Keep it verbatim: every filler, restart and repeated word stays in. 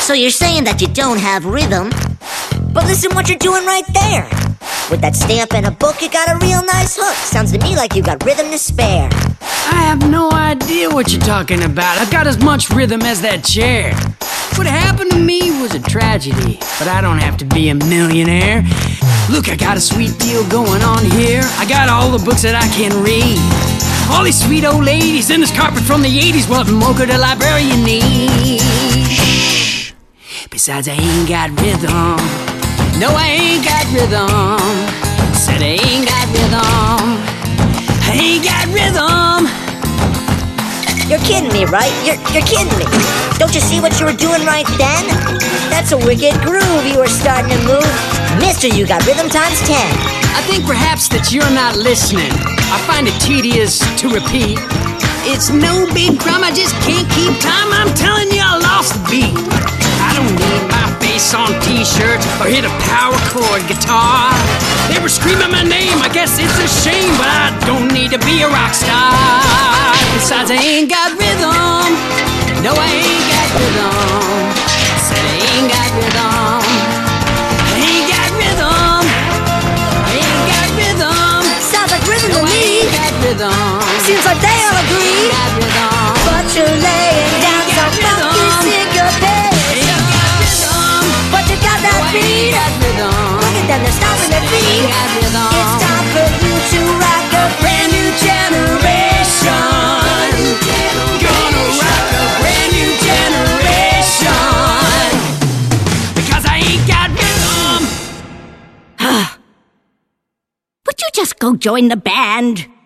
So you're saying that you don't have rhythm? But listen what you're doing right there. With that stamp and a book, you got a real nice hook. Sounds to me like you got rhythm to spare. I have no idea what you're talking about. I've got as much rhythm as that chair. What happened to me was a tragedy, but I don't have to be a millionaire. Look, I got a sweet deal going on here. I got all the books that I can read. All these sweet old ladies in this carpet from the eighties. What more could a librarian need? Shh. Besides, I ain't got rhythm. No, I ain't got rhythm. Said I ain't got rhythm. I ain't got rhythm. You're kidding me, right? You're, you're kidding me. Don't you see what you were doing right then? That's a wicked groove you were starting to move. Mister, you got rhythm times ten. I think perhaps that you're not listening. I find it tedious to repeat. It's no big crime, I just can't keep time. I'm telling you, I lost the beat. I don't need my face on t-shirts or hit a power chord guitar. They were screaming my name, I guess it's a shame, but I don't need to be a rock star. Besides, I ain't got rhythm. No, I ain't got rhythm. Said I ain't got rhythm. I ain't got rhythm. I ain't got rhythm. Sounds like rhythm No, to I me. ain't got rhythm. Seems like they all agree. Ain't got rhythm. But you're laying down Ain't some got funky rhythm. syncopation. Ain't got rhythm. But you got that No, I beat. ain't got rhythm. Look at them, they're stomping their feet. Ain't got rhythm. It's time for you to rock a brand new generation. Gonna rock a brand new generation. Because I ain't got rhythm. Would you just go join the band?